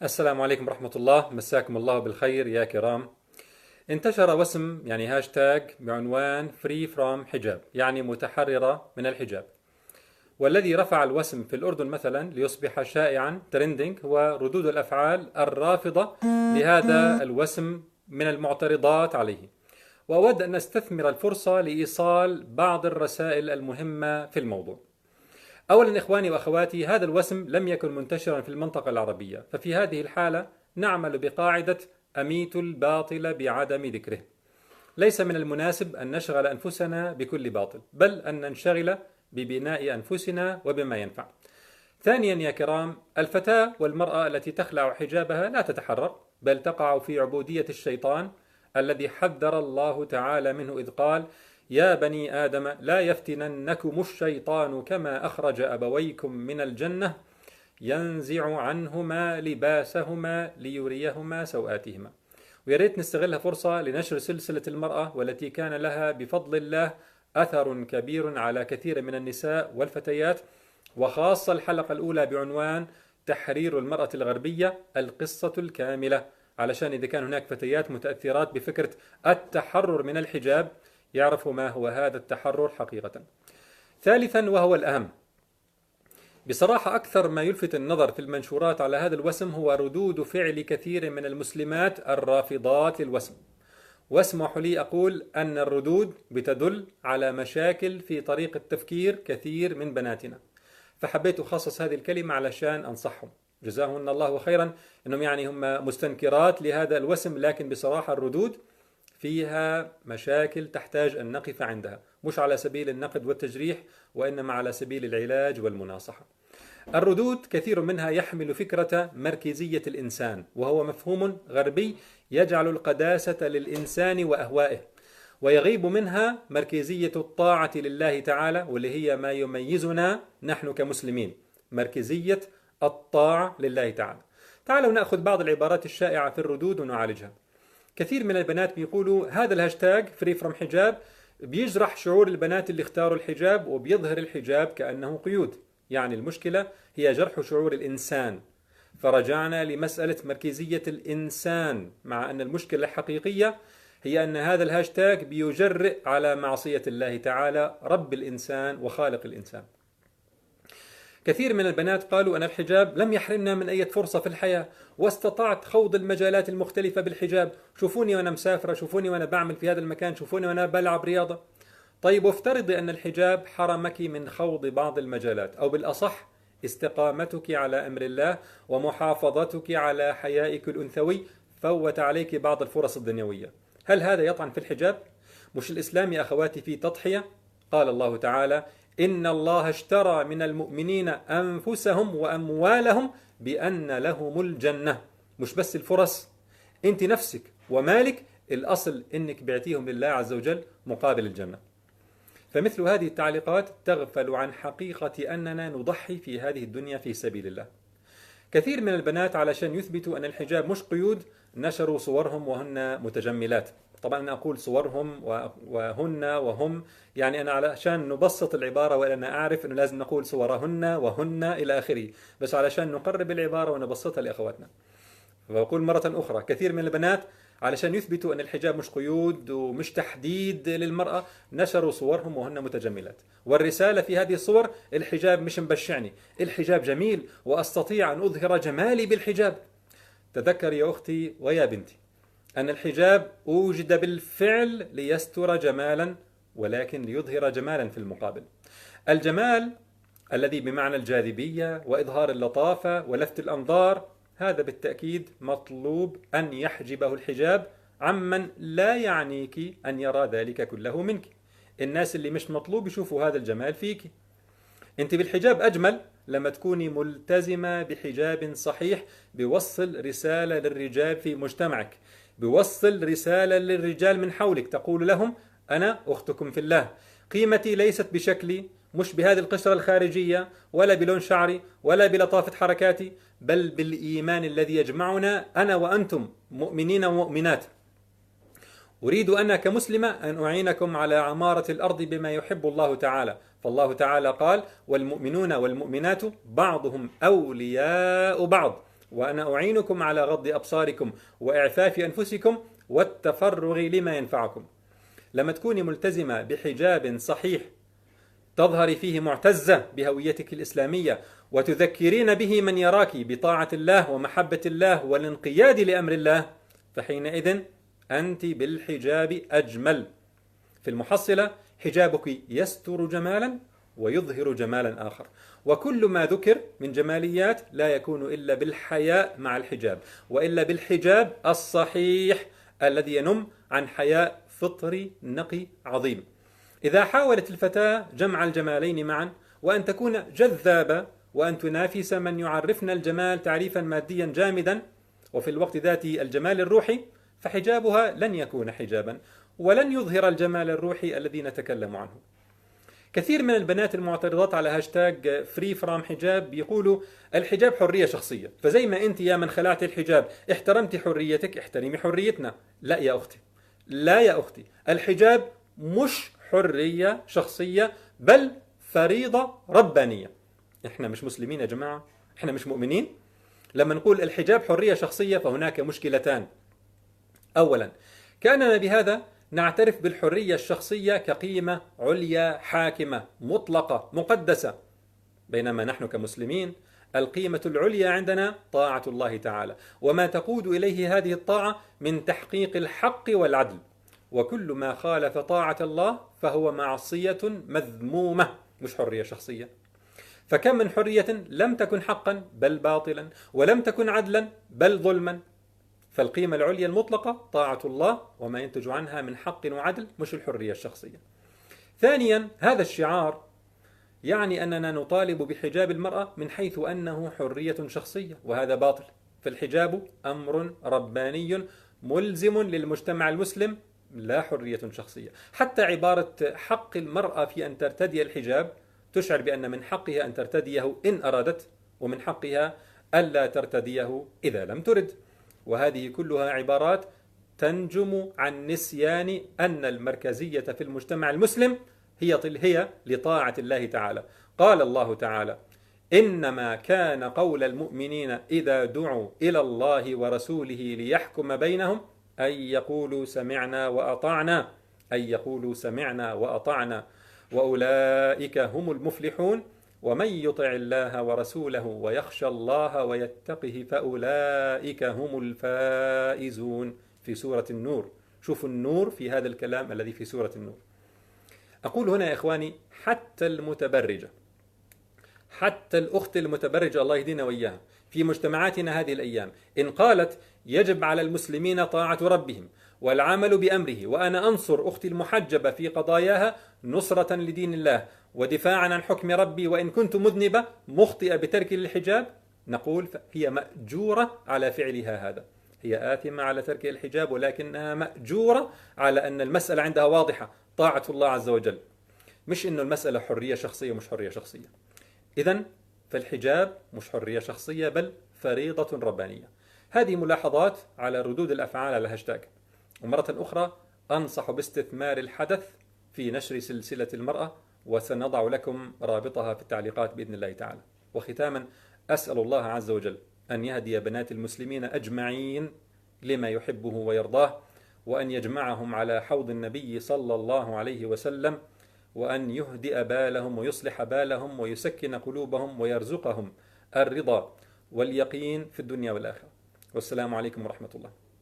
السلام عليكم ورحمة الله، مساكم الله بالخير يا كرام. انتشر وسم هاشتاج بعنوان Free from حجاب، يعني متحررة من الحجاب. والذي رفع الوسم في الأردن مثلا ليصبح شائعا ترندing هو ردود الأفعال الرافضة لهذا الوسم من المعترضات عليه. وأود أن أستثمر الفرصة لإيصال بعض الرسائل المهمة في الموضوع. أولا إخواني وأخواتي، هذا الوسم لم يكن منتشرا في المنطقة العربية، ففي هذه الحالة نعمل بقاعدة أميت الباطل بعدم ذكره. ليس من المناسب أن نشغل أنفسنا بكل باطل، بل أن ننشغل ببناء أنفسنا وبما ينفع. ثانيا يا كرام، الفتاة والمرأة التي تخلع حجابها لا تتحرر، بل تقع في عبودية الشيطان الذي حذر الله تعالى منه إذ قال: يا بني آدم لا يفتننكم الشيطان كما أخرج أبويكم من الجنة ينزع عنهما لباسهما ليريهما سوآتهما. ويا ريت نستغلها فرصة لنشر سلسلة المرأة، والتي كان لها بفضل الله أثر كبير على كثير من النساء والفتيات، وخاصة الحلقة الأولى بعنوان تحرير المرأة الغربية القصة الكاملة، علشان إذا كان هناك فتيات متأثرات بفكرة التحرر من الحجاب يعرفوا ما هو هذا التحرر حقيقة. ثالثا وهو الأهم، بصراحة أكثر ما يلفت النظر في المنشورات على هذا الوسم هو ردود فعل كثير من المسلمات الرافضات للوسم. واسمحوا لي أقول أن الردود بتدل على مشاكل في طريقة تفكير كثير من بناتنا، فحبيت أخصص هذه الكلمة علشان أنصحهم جزاهن الله خيرا. أنهم هم مستنكرات لهذا الوسم، لكن بصراحة الردود فيها مشاكل تحتاج أن نقف عندها، مش على سبيل النقد والتجريح، وإنما على سبيل العلاج والمناصحة. الردود كثير منها يحمل فكرة مركزية الإنسان، وهو مفهوم غربي يجعل القداسة للإنسان وأهوائه، ويغيب منها مركزية الطاعة لله تعالى، واللي هي ما يميزنا نحن كمسلمين، مركزية الطاعة لله تعالى. تعالوا نأخذ بعض العبارات الشائعة في الردود ونعالجها. كثير من البنات بيقولوا هذا الهاشتاج فري فروم حجاب بيجرح شعور البنات اللي اختاروا الحجاب، وبيظهر الحجاب كأنه قيود. يعني المشكلة هي جرح شعور الإنسان، فرجعنا لمسألة مركزية الإنسان، مع أن المشكلة الحقيقية هي أن هذا الهاشتاج بيجرئ على معصية الله تعالى رب الإنسان وخالق الإنسان. كثير من البنات قالوا أن الحجاب لم يحرمنا من أي فرصة في الحياة، واستطعت خوض المجالات المختلفة بالحجاب. شوفوني وأنا مسافرة، شوفوني وأنا بعمل في هذا المكان، شوفوني وأنا بلعب رياضة. طيب وافترضي أن الحجاب حرمك من خوض بعض المجالات، أو بالأصح استقامتك على أمر الله ومحافظتك على حيائك الأنثوي فوت عليك بعض الفرص الدنيوية. هل هذا يطعن في الحجاب؟ مش الإسلام يا أخواتي فيه تضحية؟ قال الله تعالى: إن الله اشترى من المؤمنين أنفسهم وأموالهم بأن لهم الجنة. مش بس الفرص، أنت نفسك ومالك الأصل إنك بعتيهم لله عز وجل مقابل الجنة. فمثل هذه التعليقات تغفل عن حقيقة أننا نضحي في هذه الدنيا في سبيل الله. كثير من البنات علشان يثبتوا أن الحجاب مش قيود نشروا صورهم وهن متجملات. طبعا أنا أقول صورهم وهن وهم، يعني أنا علشان نبسط العبارة، وأنا أعرف أنه لازم نقول صورهن وهن إلى آخره، بس علشان نقرب العبارة ونبسطها لأخواتنا. فأقول مرة أخرى، كثير من البنات علشان يثبتوا أن الحجاب مش قيود ومش تحديد للمرأة نشروا صورهم وهن متجملات، والرسالة في هذه الصور: الحجاب مش مبشعني، الحجاب جميل وأستطيع أن أظهر جمالي بالحجاب. تذكر يا أختي ويا بنتي أن الحجاب أوجد بالفعل ليستر جمالا، ولكن ليظهر جمالا في المقابل. الجمال الذي بمعنى الجاذبية وإظهار اللطافة ولفت الأنظار، هذا بالتأكيد مطلوب أن يحجبه الحجاب عمن لا يعنيك أن يرى ذلك كله منك. الناس اللي مش مطلوب يشوفوا هذا الجمال فيك. أنت بالحجاب أجمل لما تكوني ملتزمة بحجاب صحيح، بيوصل رسالة للرجال في مجتمعك، بيوصل رسالة للرجال من حولك، تقول لهم: أنا أختكم في الله، قيمتي ليست بشكلي، مش بهذه القشرة الخارجية، ولا بلون شعري، ولا بلطافة حركاتي، بل بالإيمان الذي يجمعنا أنا وأنتم مؤمنين ومؤمنات. أريد أنا كمسلمة أن أعينكم على عمارة الأرض بما يحب الله تعالى، فالله تعالى قال: والمؤمنون والمؤمنات بعضهم أولياء بعض، وأنا أعينكم على غض أبصاركم وإعفاف أنفسكم والتفرغ لما ينفعكم. لما تكوني ملتزمة بحجاب صحيح تظهري فيه معتزة بهويتك الإسلامية وتذكرين به من يراك بطاعة الله ومحبة الله والانقياد لأمر الله، فحينئذ أنت بالحجاب أجمل. في المحصلة حجابك يستر جمالا ويظهر جمالا آخر، وكل ما ذكر من جماليات لا يكون إلا بالحياء مع الحجاب، وإلا بالحجاب الصحيح الذي ينم عن حياء فطري نقي عظيم. إذا حاولت الفتاة جمع الجمالين معا، وأن تكون جذابة وأن تنافس من يعرفن الجمال تعريفا ماديا جامدا وفي الوقت ذاته الجمال الروحي، فحجابها لن يكون حجابا ولن يظهر الجمال الروحي الذي نتكلم عنه. كثير من البنات المعترضات على هاشتاج فري فرام حجاب بيقولوا الحجاب حرية شخصية، فزي ما أنت يا من خلعت الحجاب احترمتي حريتك احترمي حريتنا. لا يا أختي، لا يا أختي، الحجاب مش حرية شخصية بل فريضة ربانية. احنا مش مسلمين يا جماعة، احنا مش مؤمنين. لما نقول الحجاب حرية شخصية فهناك مشكلتان. أولا، كأننا بهذا نعترف بالحرية الشخصية كقيمة عليا حاكمة مطلقة مقدسة، بينما نحن كمسلمين القيمة العليا عندنا طاعة الله تعالى وما تقود إليه هذه الطاعة من تحقيق الحق والعدل، وكل ما خالف طاعة الله فهو معصية مذمومة مش حرية شخصية. فكم من حرية لم تكن حقا بل باطلا، ولم تكن عدلا بل ظلما. فالقيمة العليا المطلقة طاعة الله وما ينتج عنها من حق وعدل مش الحرية الشخصية. ثانيا، هذا الشعار يعني أننا نطالب بحجاب المرأة من حيث أنه حرية شخصية، وهذا باطل. فالحجاب أمر رباني ملزم للمجتمع المسلم لا حرية شخصية. حتى عبارة حق المرأة في أن ترتدي الحجاب تشعر بأن من حقها أن ترتديه إن أرادت، ومن حقها ألا ترتديه إذا لم ترد. وهذه كلها عبارات تنجم عن نسيان أن المركزية في المجتمع المسلم هي لطاعة الله تعالى. قال الله تعالى: إنما كان قول المؤمنين إذا دعوا إلى الله ورسوله ليحكم بينهم أن يقولوا سمعنا وأطعنا، أن يقولوا سمعنا وأطعنا وأولئك هم المفلحون ومن يطع الله ورسوله ويخشى الله ويتقه فأولئك هم الفائزون في سورة النور. شوفوا النور في هذا الكلام الذي في سورة النور. أقول هنا يا إخواني حتى المتبرجة، حتى الأخت المتبرجة الله يهدينا وإياها في مجتمعاتنا هذه الأيام إن قالت يجب على المسلمين طاعة ربهم والعمل بأمره، وأنا أنصر أختي المحجبة في قضاياها نصرة لدين الله ودفاعا عن حكم ربي وإن كنت مذنبة مخطئة بترك الحجاب، نقول هي مأجورة على فعلها هذا. هي آثمة على ترك الحجاب ولكنها مأجورة على أن المسألة عندها واضحة، طاعة الله عز وجل، مش إنه المسألة حرية شخصية مش حرية شخصية. إذن فالحجاب مش حرية شخصية بل فريضة ربانية. هذه ملاحظات على ردود الأفعال على الهاشتاج. ومرة أخرى أنصح باستثمار الحدث في نشر سلسلة المرأة، وسنضع لكم رابطها في التعليقات بإذن الله تعالى. وختاما أسأل الله عز وجل أن يهدي بنات المسلمين أجمعين لما يحبه ويرضاه، وأن يجمعهم على حوض النبي صلى الله عليه وسلم، وأن يهدئ بالهم ويصلح بالهم ويسكن قلوبهم ويرزقهم الرضا واليقين في الدنيا والآخرة. والسلام عليكم ورحمة الله.